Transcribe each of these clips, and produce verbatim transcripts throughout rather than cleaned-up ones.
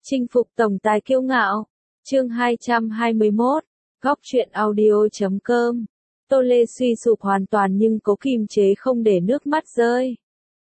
Chinh phục tổng tài kiêu ngạo. Chương hai trăm hai mươi mốt. Góc truyện audio chấm com. Tô Lê suy sụp hoàn toàn nhưng cố kiềm chế không để nước mắt rơi.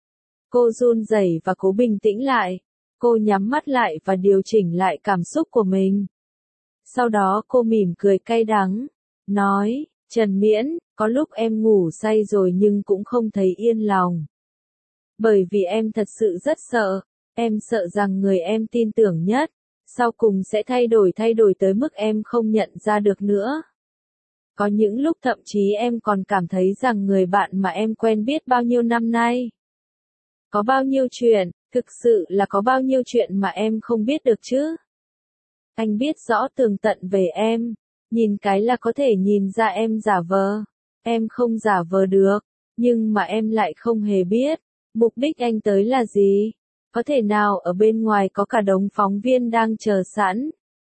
Cô run rẩy và cố bình tĩnh lại. Cô nhắm mắt lại và điều chỉnh lại cảm xúc của mình. Sau đó cô mỉm cười cay đắng, nói, Trần Miễn, có lúc em ngủ say rồi nhưng cũng không thấy yên lòng. Bởi vì em thật sự rất sợ, em sợ rằng người em tin tưởng nhất, sau cùng sẽ thay đổi thay đổi tới mức em không nhận ra được nữa. Có những lúc thậm chí em còn cảm thấy rằng người bạn mà em quen biết bao nhiêu năm nay. Có bao nhiêu chuyện, thực sự là có bao nhiêu chuyện mà em không biết được chứ. Anh biết rõ tường tận về em, nhìn cái là có thể nhìn ra em giả vờ. Em không giả vờ được, nhưng mà em lại không hề biết, mục đích anh tới là gì. Có thể nào ở bên ngoài có cả đống phóng viên đang chờ sẵn.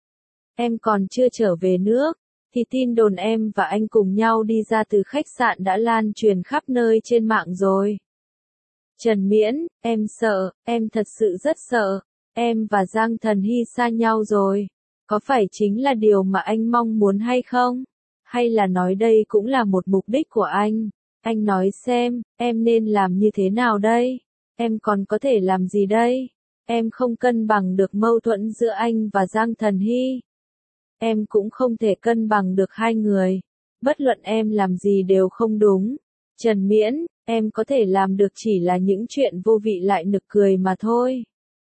Em còn chưa trở về nước, thì tin đồn em và anh cùng nhau đi ra từ khách sạn đã lan truyền khắp nơi trên mạng rồi. Trần Miễn, em sợ, em thật sự rất sợ, em và Giang Thần Hy xa nhau rồi. Có phải chính là điều mà anh mong muốn hay không? Hay là nói đây cũng là một mục đích của anh? Anh nói xem, em nên làm như thế nào đây? Em còn có thể làm gì đây? Em không cân bằng được mâu thuẫn giữa anh và Giang Thần Hy. Em cũng không thể cân bằng được hai người. Bất luận em làm gì đều không đúng. Trần Miễn, em có thể làm được chỉ là những chuyện vô vị lại nực cười mà thôi.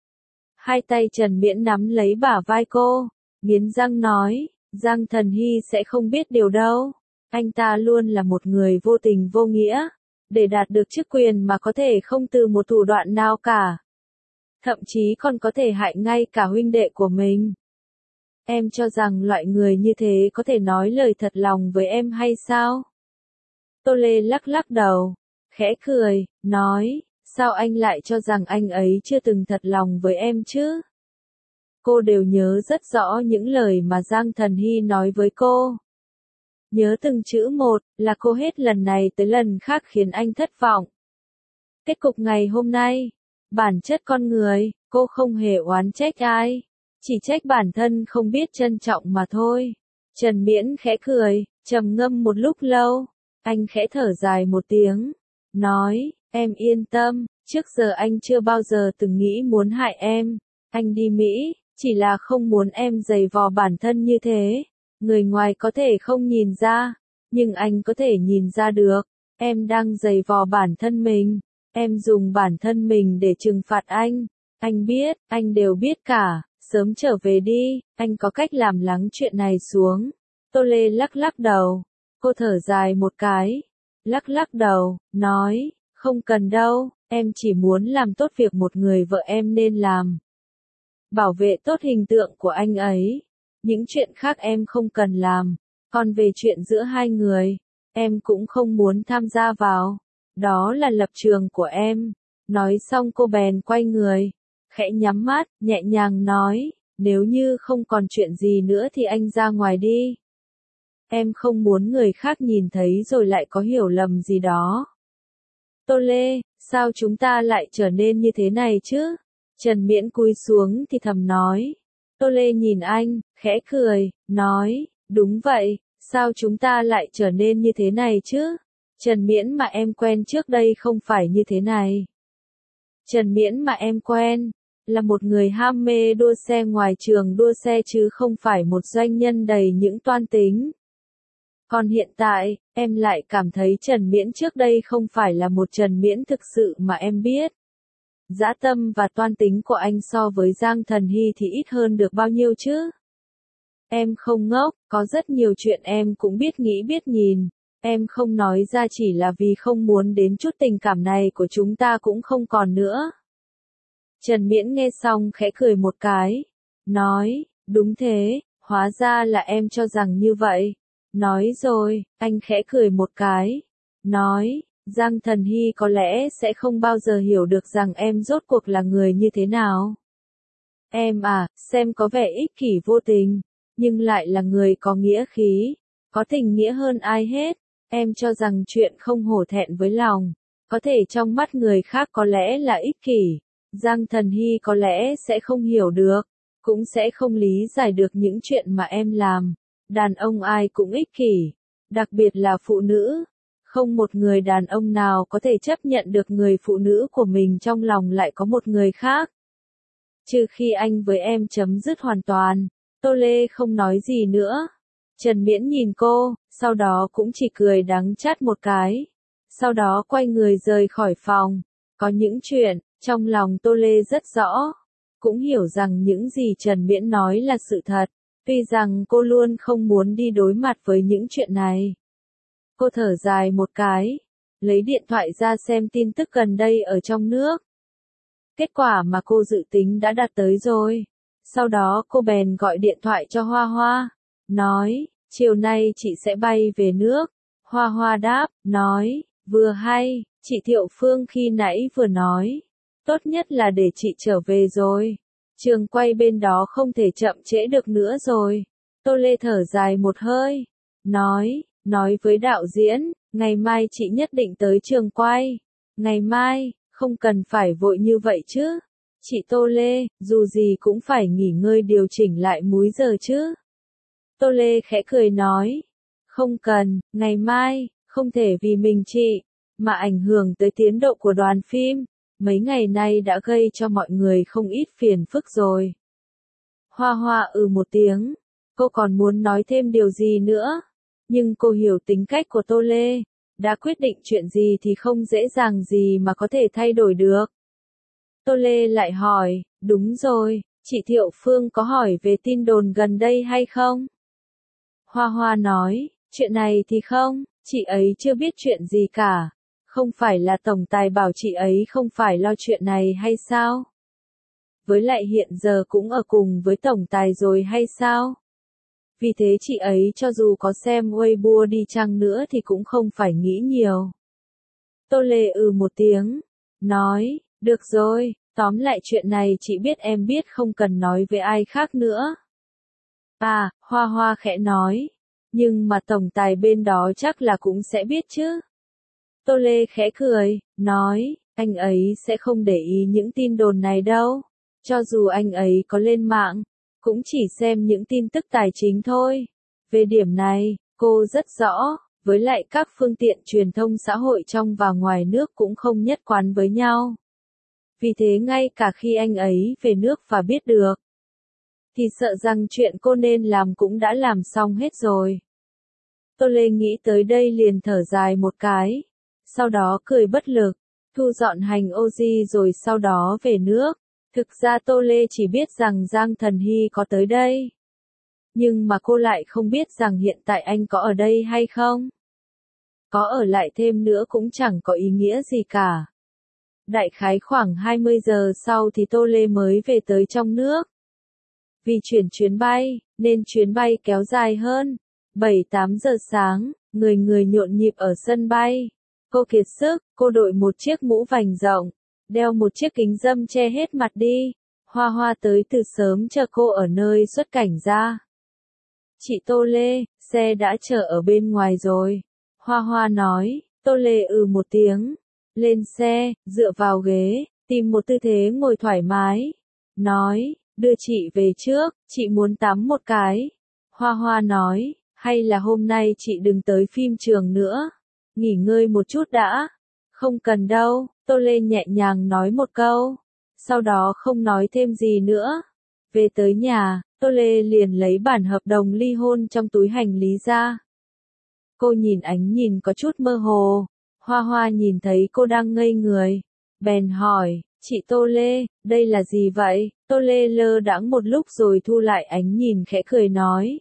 Hai tay Trần Miễn nắm lấy bả vai cô, nghiến răng nói, Giang Thần Hy sẽ không biết điều đâu. Anh ta luôn là một người vô tình vô nghĩa, để đạt được chức quyền mà có thể không từ một thủ đoạn nào cả. Thậm chí còn có thể hại ngay cả huynh đệ của mình. Em cho rằng loại người như thế có thể nói lời thật lòng với em hay sao? Tô Lê lắc lắc đầu, khẽ cười, nói, sao anh lại cho rằng anh ấy chưa từng thật lòng với em chứ? Cô đều nhớ rất rõ những lời mà Giang Thần Hy nói với cô. Nhớ từng chữ một, là cô hết lần này tới lần khác khiến anh thất vọng. Kết cục ngày hôm nay, bản chất con người, cô không hề oán trách ai, chỉ trách bản thân không biết trân trọng mà thôi. Trần Miễn khẽ cười, trầm ngâm một lúc lâu, anh khẽ thở dài một tiếng, nói, em yên tâm, trước giờ anh chưa bao giờ từng nghĩ muốn hại em. Anh đi Mỹ, chỉ là không muốn em giày vò bản thân như thế. Người ngoài có thể không nhìn ra, nhưng anh có thể nhìn ra được. Em đang giày vò bản thân mình. Em dùng bản thân mình để trừng phạt anh. Anh biết, anh đều biết cả. Sớm trở về đi, anh có cách làm lắng chuyện này xuống. Tô Lê lắc lắc đầu. Cô thở dài một cái. Lắc lắc đầu, nói, không cần đâu, em chỉ muốn làm tốt việc một người vợ em nên làm. Bảo vệ tốt hình tượng của anh ấy. Những chuyện khác em không cần làm. Còn về chuyện giữa hai người, em cũng không muốn tham gia vào. Đó là lập trường của em. Nói xong cô bèn quay người, khẽ nhắm mắt, nhẹ nhàng nói, nếu như không còn chuyện gì nữa thì anh ra ngoài đi. Em không muốn người khác nhìn thấy rồi lại có hiểu lầm gì đó. Tô Lê, sao chúng ta lại trở nên như thế này chứ? Trần Miễn cúi xuống thì thầm nói. Tô Lê nhìn anh, khẽ cười, nói, đúng vậy, sao chúng ta lại trở nên như thế này chứ? Trần Miễn mà em quen trước đây không phải như thế này. Trần Miễn mà em quen, là một người ham mê đua xe ngoài trường đua xe chứ không phải một doanh nhân đầy những toan tính. Còn hiện tại, em lại cảm thấy Trần Miễn trước đây không phải là một Trần Miễn thực sự mà em biết. Dã tâm và toan tính của anh so với Giang Thần Hy thì ít hơn được bao nhiêu chứ? Em không ngốc, có rất nhiều chuyện em cũng biết nghĩ biết nhìn. Em không nói ra chỉ là vì không muốn đến chút tình cảm này của chúng ta cũng không còn nữa. Trần Miễn nghe xong khẽ cười một cái. Nói, đúng thế, hóa ra là em cho rằng như vậy. Nói rồi, anh khẽ cười một cái. Nói, Giang Thần Hy có lẽ sẽ không bao giờ hiểu được rằng em rốt cuộc là người như thế nào. Em à, xem có vẻ ích kỷ vô tình, nhưng lại là người có nghĩa khí, có tình nghĩa hơn ai hết. Em cho rằng chuyện không hổ thẹn với lòng, có thể trong mắt người khác có lẽ là ích kỷ. Giang Thần Hy có lẽ sẽ không hiểu được. cũng sẽ không lý giải được những chuyện mà em làm. Đàn ông ai cũng ích kỷ, đặc biệt là phụ nữ. Không một người đàn ông nào có thể chấp nhận được người phụ nữ của mình trong lòng lại có một người khác. Trừ khi anh với em chấm dứt hoàn toàn. Tô Lê không nói gì nữa. Trần Miễn nhìn cô, sau đó cũng chỉ cười đắng chát một cái. Sau đó quay người rời khỏi phòng. Có những chuyện, trong lòng Tô Lê rất rõ. Cũng hiểu rằng những gì Trần Miễn nói là sự thật. Tuy rằng cô luôn không muốn đi đối mặt với những chuyện này. Cô thở dài một cái. Lấy điện thoại ra xem tin tức gần đây ở trong nước. Kết quả mà cô dự tính đã đạt tới rồi. Sau đó cô bèn gọi điện thoại cho Hoa Hoa. Nói, chiều nay chị sẽ bay về nước. Hoa Hoa đáp, nói, vừa hay, chị Thiệu Phương khi nãy vừa nói. Tốt nhất là để chị trở về rồi. Trường quay bên đó không thể chậm trễ được nữa rồi. Tô Lê thở dài một hơi. Nói, nói với đạo diễn, ngày mai chị nhất định tới trường quay. Ngày mai, không cần phải vội như vậy chứ. Chị Tô Lê, dù gì cũng phải nghỉ ngơi điều chỉnh lại múi giờ chứ. Tô Lê khẽ cười nói. Không cần, ngày mai, không thể vì mình chị, mà ảnh hưởng tới tiến độ của đoàn phim. Mấy ngày nay đã gây cho mọi người không ít phiền phức rồi. Hoa Hoa ừ một tiếng. Cô còn muốn nói thêm điều gì nữa. Nhưng cô hiểu tính cách của Tô Lê. Đã quyết định chuyện gì thì không dễ dàng gì mà có thể thay đổi được. Tô Lê lại hỏi, đúng rồi, chị Thiệu Phương có hỏi về tin đồn gần đây hay không? Hoa Hoa nói, chuyện này thì không, chị ấy chưa biết chuyện gì cả. Không phải là tổng tài bảo chị ấy không phải lo chuyện này hay sao? Với lại hiện giờ cũng ở cùng với tổng tài rồi hay sao? Vì thế chị ấy cho dù có xem Weibo đi chăng nữa thì cũng không phải nghĩ nhiều. Tô Lê ừ một tiếng, nói, được rồi, tóm lại chuyện này chị biết em biết không cần nói với ai khác nữa. À, Hoa Hoa khẽ nói, nhưng mà tổng tài bên đó chắc là cũng sẽ biết chứ. Tô Lê khẽ cười, nói, anh ấy sẽ không để ý những tin đồn này đâu. Cho dù anh ấy có lên mạng, cũng chỉ xem những tin tức tài chính thôi. Về điểm này, cô rất rõ, với lại các phương tiện truyền thông xã hội trong và ngoài nước cũng không nhất quán với nhau. Vì thế ngay cả khi anh ấy về nước và biết được, thì sợ rằng chuyện cô nên làm cũng đã làm xong hết rồi. Tô Lê nghĩ tới đây liền thở dài một cái, sau đó cười bất lực, thu dọn hành oxy rồi sau đó về nước. Thực ra Tô Lê chỉ biết rằng Giang Thần Hy có tới đây. Nhưng mà cô lại không biết rằng hiện tại anh có ở đây hay không. Có ở lại thêm nữa cũng chẳng có ý nghĩa gì cả. Đại khái khoảng hai mươi giờ sau thì Tô Lê mới về tới trong nước. Vì chuyển chuyến bay, nên chuyến bay kéo dài hơn. bảy tám giờ sáng, người người nhộn nhịp ở sân bay. Cô kiệt sức, cô đội một chiếc mũ vành rộng, đeo một chiếc kính râm che hết mặt đi. Hoa Hoa tới từ sớm chờ cô ở nơi xuất cảnh ra. Chị Tô Lê, xe đã chờ ở bên ngoài rồi. Hoa Hoa nói, Tô Lê ừ một tiếng. Lên xe, dựa vào ghế, tìm một tư thế ngồi thoải mái. Nói, đưa chị về trước, chị muốn tắm một cái. Hoa Hoa nói, hay là hôm nay chị đừng tới phim trường nữa. Nghỉ ngơi một chút đã. Không cần đâu, Tô Lê nhẹ nhàng nói một câu. Sau đó không nói thêm gì nữa. Về tới nhà, Tô Lê liền lấy bản hợp đồng ly hôn trong túi hành lý ra. Cô nhìn ánh nhìn có chút mơ hồ. Hoa Hoa nhìn thấy cô đang ngây người. Bèn hỏi, chị Tô Lê, đây là gì vậy? Tô Lê lơ đãng một lúc rồi thu lại ánh nhìn khẽ cười nói.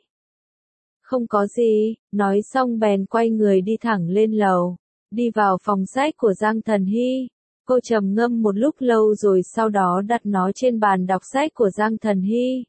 Không có gì, nói xong bèn quay người đi thẳng lên lầu. Đi vào phòng sách của Giang Thần Hy. Cô trầm ngâm một lúc lâu rồi sau đó đặt nó trên bàn đọc sách của Giang Thần Hy.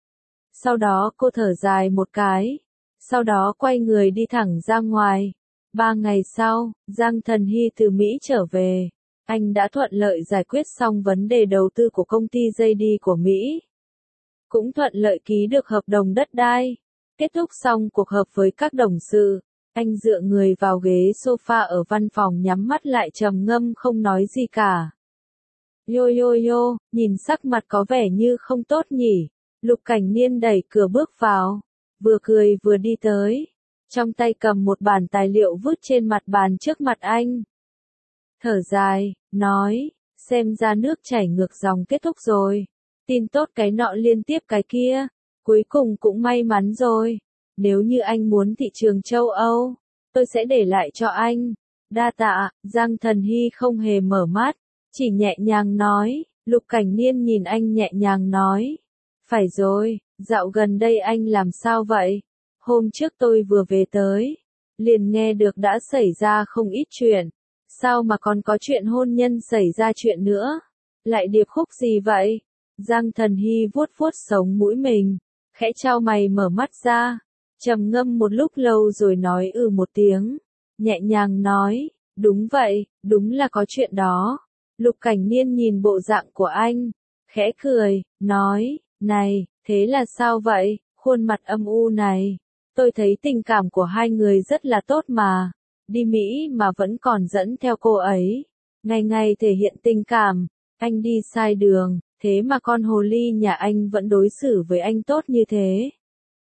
Sau đó cô thở dài một cái. Sau đó quay người đi thẳng ra ngoài. Ba ngày sau, Giang Thần Hy từ Mỹ trở về. Anh đã thuận lợi giải quyết xong vấn đề đầu tư của công ty gi đi của Mỹ. Cũng thuận lợi ký được hợp đồng đất đai. Kết thúc xong cuộc họp với các đồng sự. Anh dựa người vào ghế sofa ở văn phòng nhắm mắt lại trầm ngâm không nói gì cả. Yo yo yo, nhìn sắc mặt có vẻ như không tốt nhỉ. Lục Cảnh Niên đẩy cửa bước vào, vừa cười vừa đi tới, trong tay cầm một bản tài liệu vứt trên mặt bàn trước mặt anh. Thở dài, nói, xem ra nước chảy ngược dòng kết thúc rồi. Tin tốt cái nọ liên tiếp cái kia, cuối cùng cũng may mắn rồi. Nếu như anh muốn thị trường châu Âu, tôi sẽ để lại cho anh. Đa tạ. Giang Thần Hy không hề mở mắt, chỉ nhẹ nhàng nói. Lục Cảnh Niên nhìn anh nhẹ nhàng nói. Phải rồi, dạo gần đây anh làm sao vậy? Hôm trước tôi vừa về tới, liền nghe được đã xảy ra không ít chuyện. Sao mà còn có chuyện hôn nhân xảy ra chuyện nữa? Lại điệp khúc gì vậy? Giang Thần Hy vuốt vuốt sống mũi mình, khẽ chau mày mở mắt ra, trầm ngâm một lúc lâu rồi nói ừ một tiếng, nhẹ nhàng nói, đúng vậy, đúng là có chuyện đó. Lục Cảnh Niên nhìn bộ dạng của anh, khẽ cười, nói, này, thế là sao vậy? Khuôn mặt âm u này, tôi thấy tình cảm của hai người rất là tốt mà. Đi Mỹ mà vẫn còn dẫn theo cô ấy, ngày ngày thể hiện tình cảm, anh đi sai đường, thế mà con hồ ly nhà anh vẫn đối xử với anh tốt như thế.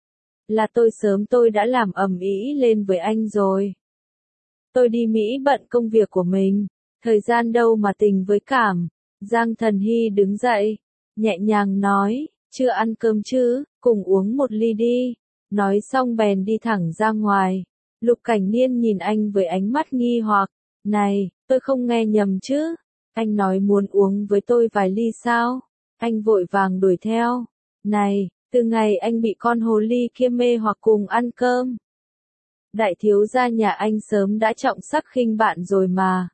Là tôi sớm tôi đã làm ầm ĩ lên với anh rồi. Tôi đi Mỹ bận công việc của mình, thời gian đâu mà tình với cảm. Giang Thần Hy đứng dậy, nhẹ nhàng nói, chưa ăn cơm chứ, cùng uống một ly đi. Nói xong bèn đi thẳng ra ngoài. Lục Cảnh Niên nhìn anh với ánh mắt nghi hoặc, này, tôi không nghe nhầm chứ, anh nói muốn uống với tôi vài ly sao? Anh vội vàng đuổi theo, này, từ ngày anh bị con hồ ly kia mê hoặc cùng ăn cơm. Đại thiếu gia nhà anh sớm đã trọng sắc khinh bạn rồi mà.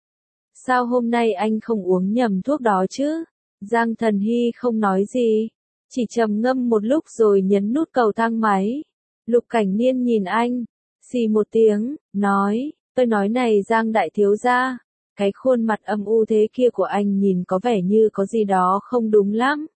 Sao hôm nay anh không uống nhầm thuốc đó chứ? Giang Thần Hy không nói gì, chỉ trầm ngâm một lúc rồi nhấn nút cầu thang máy. Lục Cảnh Niên nhìn anh, xì một tiếng, nói, tôi nói này Giang đại thiếu gia, cái khuôn mặt âm u thế kia của anh nhìn có vẻ như có gì đó không đúng lắm.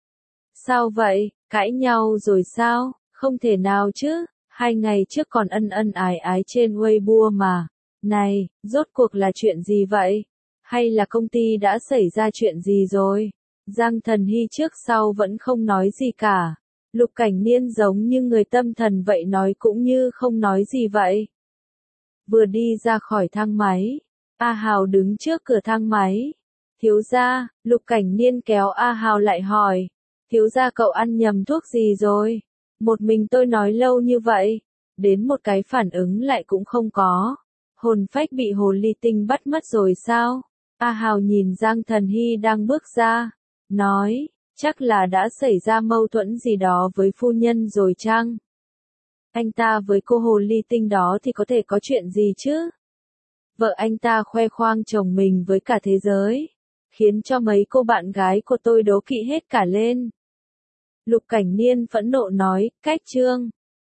Sao vậy, cãi nhau rồi sao? Không thể nào chứ, hai ngày trước còn ân ân ái ái trên Weibo mà. Này, rốt cuộc là chuyện gì vậy? Hay là công ty đã xảy ra chuyện gì rồi? Giang Thần Hy trước sau vẫn không nói gì cả. Lục Cảnh Niên giống như người tâm thần vậy nói cũng như không nói gì vậy. Vừa đi ra khỏi thang máy, A Hào đứng trước cửa thang máy. Thiếu gia, Lục Cảnh Niên kéo A Hào lại hỏi. Thiếu gia cậu ăn nhầm thuốc gì rồi? Một mình tôi nói lâu như vậy, đến một cái phản ứng lại cũng không có. Hồn phách bị hồ ly tinh bắt mất rồi sao? A Hào nhìn Giang Thần Hy đang bước ra, nói, chắc là đã xảy ra mâu thuẫn gì đó với phu nhân rồi chăng? Anh ta với cô hồ ly tinh đó thì có thể có chuyện gì chứ? Vợ anh ta khoe khoang chồng mình với cả thế giới, khiến cho mấy cô bạn gái của tôi đố kỵ hết cả lên. Lục Cảnh Niên phẫn nộ nói, cách trương.